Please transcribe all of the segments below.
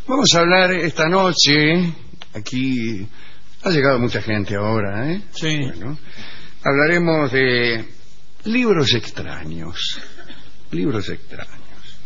Vamos a hablar esta noche, aquí ha llegado mucha gente ahora, ¿eh? Sí. Bueno, hablaremos de libros extraños. Libros extraños.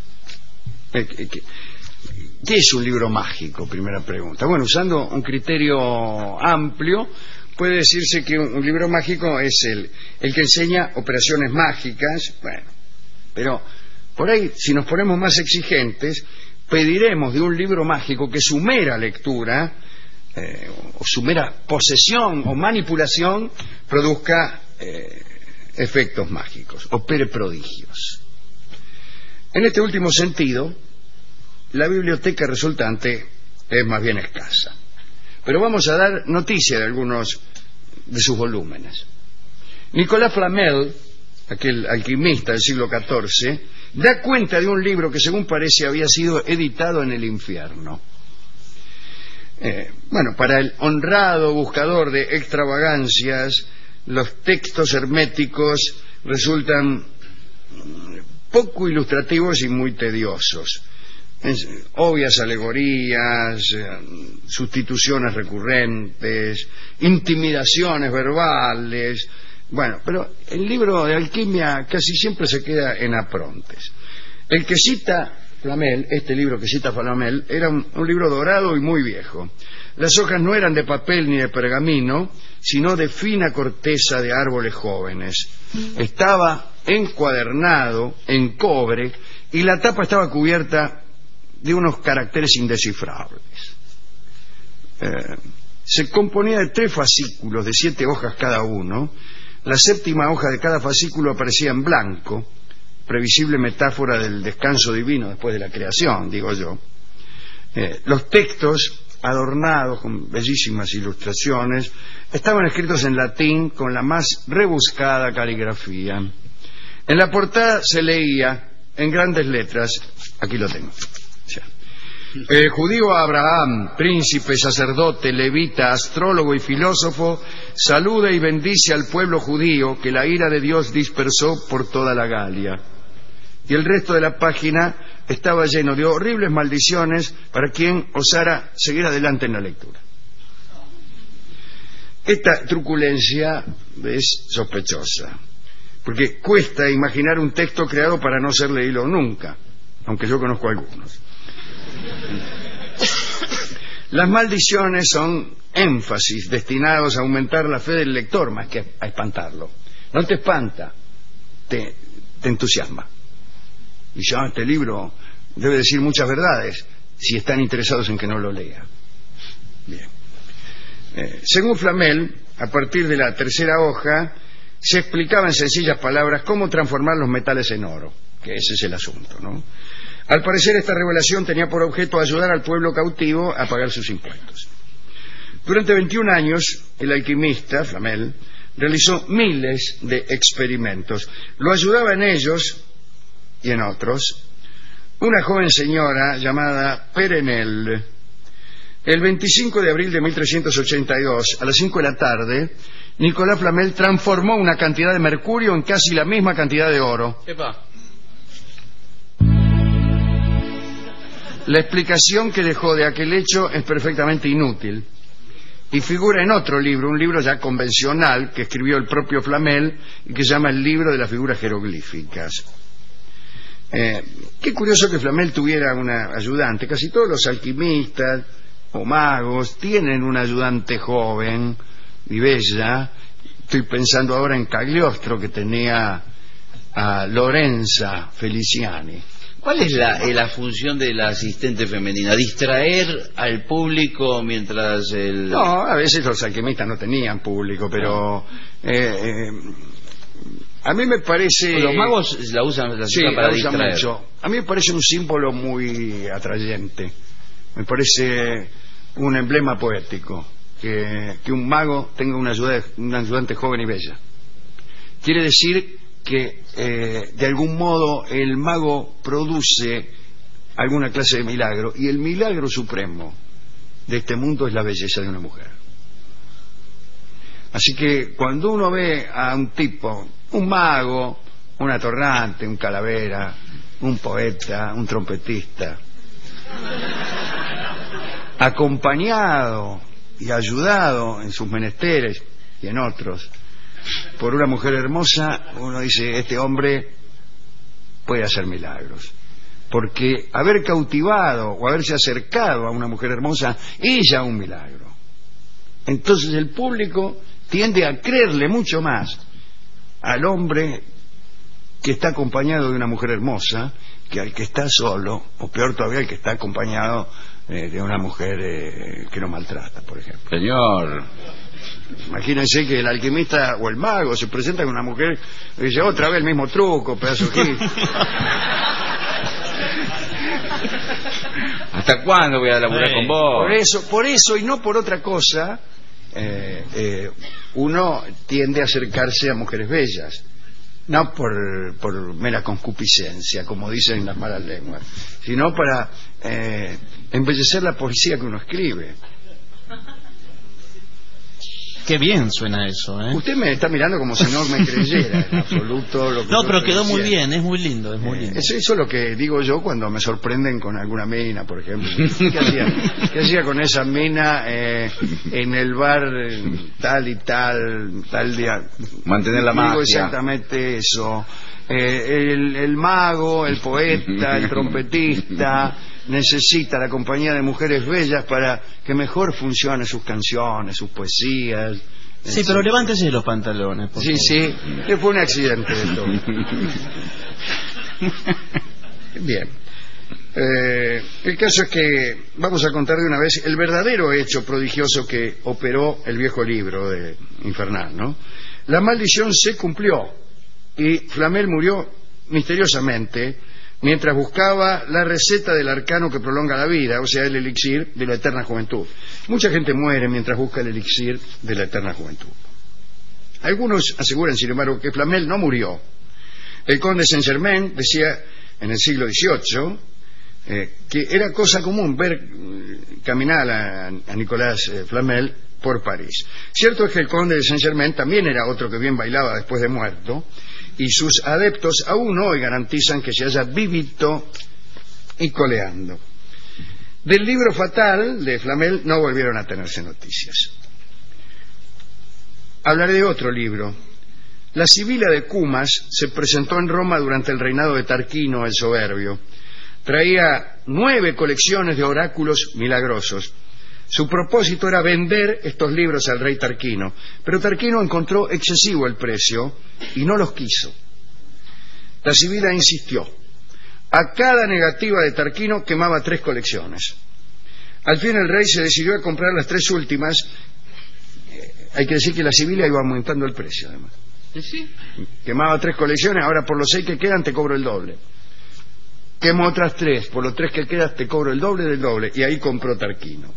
¿Qué es un libro mágico? Primera pregunta. Bueno, usando un criterio amplio, puede decirse que un libro mágico es el que enseña operaciones mágicas. Bueno, pero por ahí, si nos ponemos más exigentes, pediremos de un libro mágico que su mera lectura o su mera posesión o manipulación produzca efectos mágicos, opere prodigios. En este último sentido, la biblioteca resultante es más bien escasa. Pero vamos a dar noticia de algunos de sus volúmenes. Nicolas Flamel, aquel alquimista del siglo XIV, da cuenta de un libro que, según parece, había sido editado en el infierno. Bueno, para el honrado buscador de extravagancias, los textos herméticos resultan poco ilustrativos y muy tediosos. Obvias alegorías, sustituciones recurrentes, intimidaciones verbales. Bueno, pero el libro de alquimia casi siempre se queda en aprontes. El que cita Flamel, este libro que cita Flamel, era un libro dorado y muy viejo. Las hojas no eran de papel ni de pergamino, sino de fina corteza de árboles jóvenes. Estaba encuadernado en cobre y la tapa estaba cubierta de unos caracteres indescifrables. Se componía de 3 fascículos de 7 hojas cada uno. La 7ª hoja de cada fascículo aparecía en blanco, previsible metáfora del descanso divino después de la creación, digo yo. Los textos, adornados con bellísimas ilustraciones, estaban escritos en latín con la más rebuscada caligrafía. En la portada se leía en grandes letras, aquí lo tengo, judío Abraham, príncipe, sacerdote, levita, astrólogo y filósofo, saluda y bendice al pueblo judío que la ira de Dios dispersó por toda la Galia. Y el resto de la página estaba lleno de horribles maldiciones para quien osara seguir adelante en la lectura. Esta truculencia es sospechosa, porque cuesta imaginar un texto creado para no ser leído nunca, aunque yo conozco algunos. Las maldiciones son énfasis destinados a aumentar la fe del lector más que a espantarlo. No te espanta, te entusiasma. Y ya este libro debe decir muchas verdades si están interesados en que no lo lea. Bien. Según Flamel, a partir de la 3ª hoja se explicaba en sencillas palabras cómo transformar los metales en oro, que ese es el asunto, ¿no? Al parecer, esta revelación tenía por objeto ayudar al pueblo cautivo a pagar sus impuestos. Durante 21 años, el alquimista, Flamel, realizó miles de experimentos. Lo ayudaba en ellos y en otros una joven señora llamada Perenelle. El 25 de abril de 1382, a las 5 de la tarde, Nicolas Flamel transformó una cantidad de mercurio en casi la misma cantidad de oro. Epa. La explicación que dejó de aquel hecho es perfectamente inútil y figura en otro libro, un libro ya convencional que escribió el propio Flamel y que se llama El libro de las figuras jeroglíficas. Qué curioso que Flamel tuviera una ayudante. Casi todos los alquimistas o magos tienen una ayudante joven y bella. Estoy pensando ahora en Cagliostro, que tenía a Lorenza Feliciani. ¿Cuál es la función de la asistente femenina? ¿Distraer al público mientras el...? No, a veces los alquimistas no tenían público, pero a mí me parece... Los magos la usan para distraer. Mucho. A mí me parece un símbolo muy atrayente. Me parece un emblema poético que un mago tenga una ayudante joven y bella. Quiere decir que de algún modo el mago produce alguna clase de milagro, y el milagro supremo de este mundo es la belleza de una mujer. Así que cuando uno ve a un tipo, un mago, un atorrante, un calavera, un poeta, un trompetista, acompañado y ayudado en sus menesteres y en otros por una mujer hermosa, uno dice, este hombre puede hacer milagros, porque haber cautivado o haberse acercado a una mujer hermosa es ya un milagro. Entonces el público tiende a creerle mucho más al hombre que está acompañado de una mujer hermosa que al que está solo, o peor todavía, al que está acompañado de una mujer que lo maltrata, por ejemplo. Señor, imagínense que el alquimista o el mago se presenta con una mujer y dice, otra vez el mismo truco, pedazo de gil. ¿hasta cuándo voy a laburar con vos? Por eso y no por otra cosa, uno tiende a acercarse a mujeres bellas, no por mera concupiscencia, como dicen las malas lenguas, sino para embellecer la poesía que uno escribe. Qué bien suena eso, ¿eh? Usted me está mirando como si no me creyera en absoluto lo que no, pero quedó decía. muy bien, es muy lindo, es muy lindo. Eso es lo que digo yo cuando me sorprenden con alguna mina, por ejemplo. ¿Qué hacía con esa mina en el bar tal y tal día? Mantener la magia. Digo exactamente eso. El mago, el poeta, el trompetista necesita la compañía de mujeres bellas para que mejor funcionen sus canciones, sus poesías. Sí, pero levántese los pantalones. Sí, sí, que fue un accidente esto. Bien. El caso es que vamos a contar de una vez el verdadero hecho prodigioso que operó el viejo libro de Infernal, ¿no? La maldición se cumplió y Flamel murió misteriosamente mientras buscaba la receta del arcano que prolonga la vida, o sea, el elixir de la eterna juventud. Mucha gente muere mientras busca el elixir de la eterna juventud. Algunos aseguran, sin embargo, que Flamel no murió. El conde Saint-Germain decía en el siglo XVIII que era cosa común ver caminar a Nicolás Flamel por París. Cierto es que el conde de Saint-Germain también era otro que bien bailaba después de muerto, y sus adeptos aún hoy garantizan que se haya vivito y coleando. Del libro fatal de Flamel no volvieron a tenerse noticias. Hablaré de otro libro. La Sibila de Cumas se presentó en Roma durante el reinado de Tarquino el Soberbio. Traía 9 colecciones de oráculos milagrosos. Su propósito era vender estos libros al rey Tarquino, pero Tarquino encontró excesivo el precio y no los quiso. La Sibila insistió. A cada negativa de Tarquino quemaba 3 colecciones. Al fin el rey se decidió a comprar las 3 últimas. Hay que decir que la Sibila iba aumentando el precio, además. ¿Sí? Quemaba 3 colecciones, ahora por los 6 que quedan te cobro el doble. Quemo otras 3, por los 3 que quedan te cobro el doble del doble. Y ahí compró Tarquino.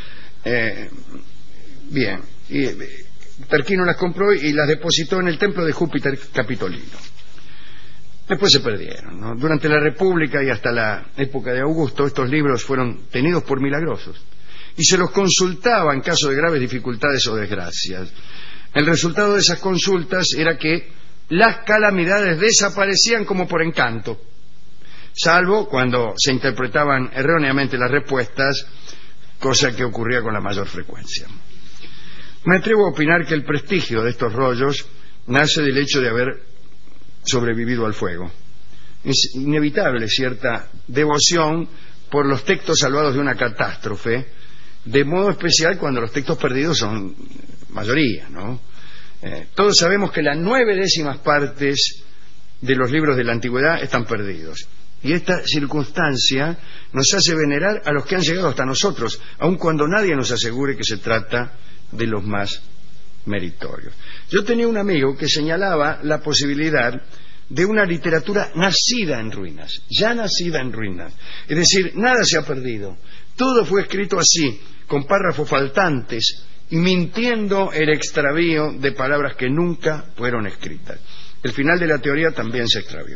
Bien, Tarquino las compró y las depositó en el templo de Júpiter Capitolino. Después se perdieron, ¿no? Durante la República y hasta la época de Augusto estos libros fueron tenidos por milagrosos y se los consultaba en caso de graves dificultades o desgracias. El resultado de esas consultas era que las calamidades desaparecían como por encanto, salvo cuando se interpretaban erróneamente las respuestas, cosa que ocurría con la mayor frecuencia. Me atrevo a opinar que el prestigio de estos rollos nace del hecho de haber sobrevivido al fuego. Es inevitable cierta devoción por los textos salvados de una catástrofe, de modo especial cuando los textos perdidos son mayoría, ¿no? Todos sabemos que las 9/10 partes de los libros de la antigüedad están perdidos. Y esta circunstancia nos hace venerar a los que han llegado hasta nosotros, aun cuando nadie nos asegure que se trata de los más meritorios. Yo tenía un amigo que señalaba la posibilidad de una literatura nacida en ruinas, ya nacida en ruinas. Es decir, nada se ha perdido. Todo fue escrito así, con párrafos faltantes y mintiendo el extravío de palabras que nunca fueron escritas. El final de la teoría también se extravió.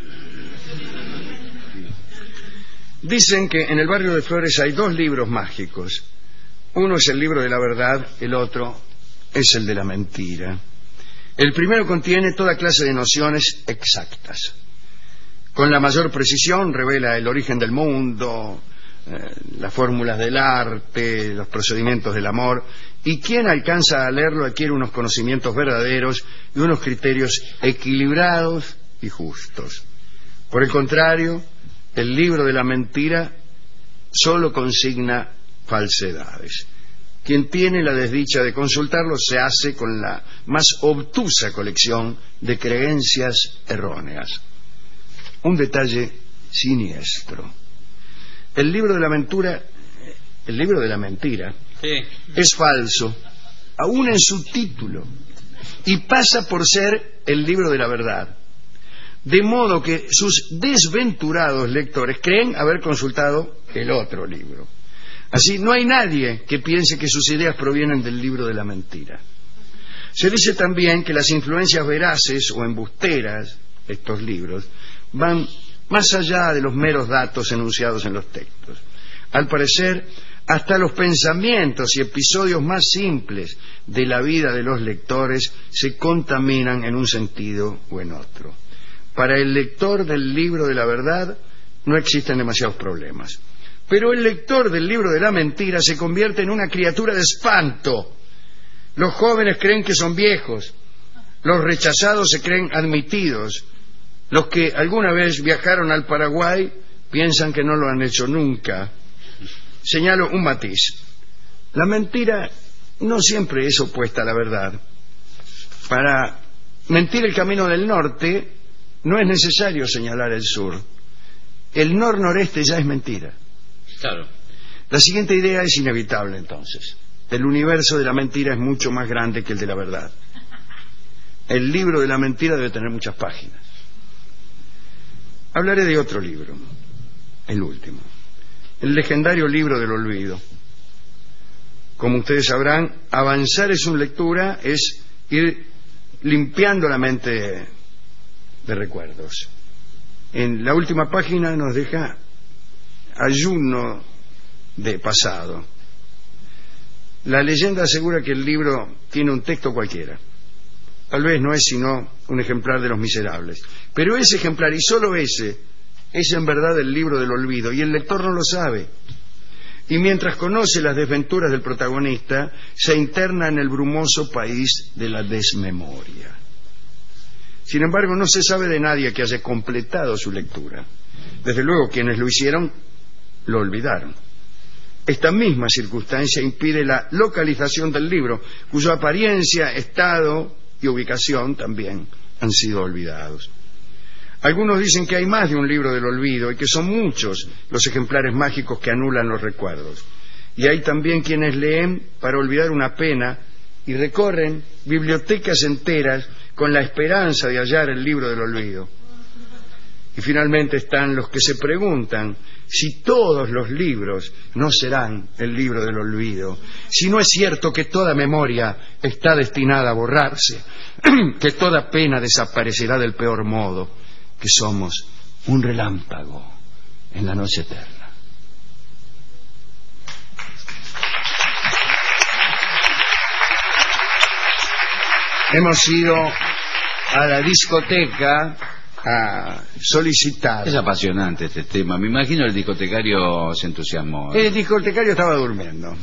Dicen que en el barrio de Flores hay 2 libros mágicos. Uno es el libro de la verdad, el otro es el de la mentira. El primero contiene toda clase de nociones exactas. Con la mayor precisión revela el origen del mundo, las fórmulas del arte, los procedimientos del amor, y quien alcanza a leerlo adquiere unos conocimientos verdaderos y unos criterios equilibrados y justos. Por el contrario, el libro de la mentira solo consigna falsedades. Quien tiene la desdicha de consultarlo se hace con la más obtusa colección de creencias erróneas. Un detalle siniestro. El libro de la mentira es falso, aún en su título, y pasa por ser el libro de la verdad. De modo que sus desventurados lectores creen haber consultado el otro libro. Así, no hay nadie que piense que sus ideas provienen del libro de la mentira. Se dice también que las influencias veraces o embusteras de estos libros van más allá de los meros datos enunciados en los textos. Al parecer, hasta los pensamientos y episodios más simples de la vida de los lectores se contaminan en un sentido o en otro. Para el lector del libro de la verdad no existen demasiados problemas. Pero el lector del libro de la mentira se convierte en una criatura de espanto. Los jóvenes creen que son viejos, los rechazados se creen admitidos, los que alguna vez viajaron al Paraguay piensan que no lo han hecho nunca. Señalo un matiz. La mentira no siempre es opuesta a la verdad. Para mentir el camino del norte no es necesario señalar el sur. El nor-noreste ya es mentira. Claro. La siguiente idea es inevitable, entonces. El universo de la mentira es mucho más grande que el de la verdad. El libro de la mentira debe tener muchas páginas. Hablaré de otro libro, el último, el legendario libro del olvido. Como ustedes sabrán, avanzar en su lectura es ir limpiando la mente de recuerdos. En la última página nos deja ayuno de pasado. La leyenda asegura que el libro tiene un texto cualquiera. Tal vez no es sino un ejemplar de Los Miserables. Pero ese ejemplar, y solo ese, es en verdad el libro del olvido, y el lector no lo sabe. Y mientras conoce las desventuras del protagonista, se interna en el brumoso país de la desmemoria. Sin embargo, no se sabe de nadie que haya completado su lectura. Desde luego, quienes lo hicieron, lo olvidaron. Esta misma circunstancia impide la localización del libro, cuya apariencia, estado y ubicación también han sido olvidados. Algunos dicen que hay más de un libro del olvido y que son muchos los ejemplares mágicos que anulan los recuerdos. Y hay también quienes leen para olvidar una pena y recorren bibliotecas enteras con la esperanza de hallar el libro del olvido. Y finalmente están los que se preguntan si todos los libros no serán el libro del olvido, si no es cierto que toda memoria está destinada a borrarse, que toda pena desaparecerá del peor modo, que somos un relámpago en la noche eterna. Hemos ido a la discoteca a solicitar. Es apasionante este tema. Me imagino el discotecario se entusiasmó. El discotecario estaba durmiendo.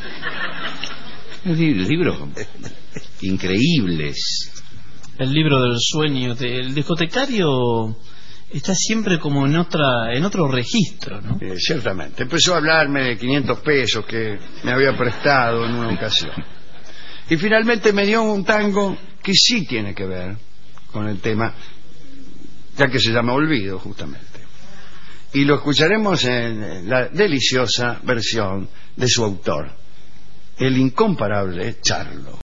Libros increíbles. El libro del sueño. El discotecario está siempre como en otro registro, ¿no? Ciertamente. Empezó a hablarme de 500 pesos que me había prestado en una ocasión. Y finalmente me dio un tango que sí tiene que ver con el tema, ya que se llama Olvido, justamente. Y lo escucharemos en la deliciosa versión de su autor, el incomparable Charlo.